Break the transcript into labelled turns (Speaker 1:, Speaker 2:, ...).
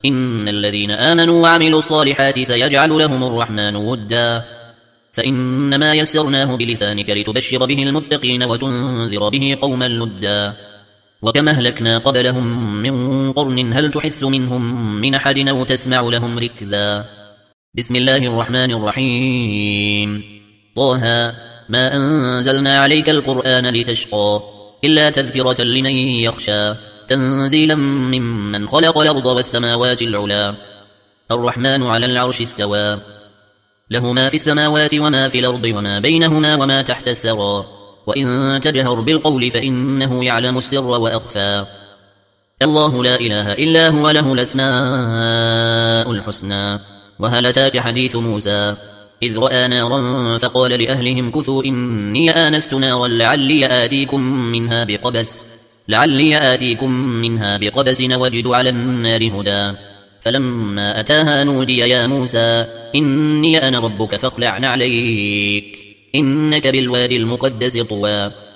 Speaker 1: إن الذين آمنوا وعملوا الصالحات سيجعل لهم الرحمن ودا فإنما يسرناه بلسانك لتبشر به المتقين وتنذر به قوما لدا وكما أهلكنا قبلهم من قرن هل تحس منهم من أحد أو تسمع لهم ركزا. بسم الله الرحمن الرحيم. طه ما أنزلنا عليك القرآن لتشقى إلا تذكرة لمن يخشى تنزيلا ممن خلق الأرض والسماوات العلا الرحمن على العرش استوى له ما في السماوات وما في الأرض وما بينهما وما تحت الثرى وإن تجهر بالقول فإنه يعلم السر وأخفى الله لا إله إلا هو له الأسماء الحسنى. وهل أتاك حديث موسى إذ رأى نارا فقال لأهلهم كثوا إني آنست نارا لعلي آتيكم منها بقبس وجد على النار هدى فلما أتاها نودي يا موسى إني أنا ربك فاخلع عليك إنك بالوادي المقدس طوى.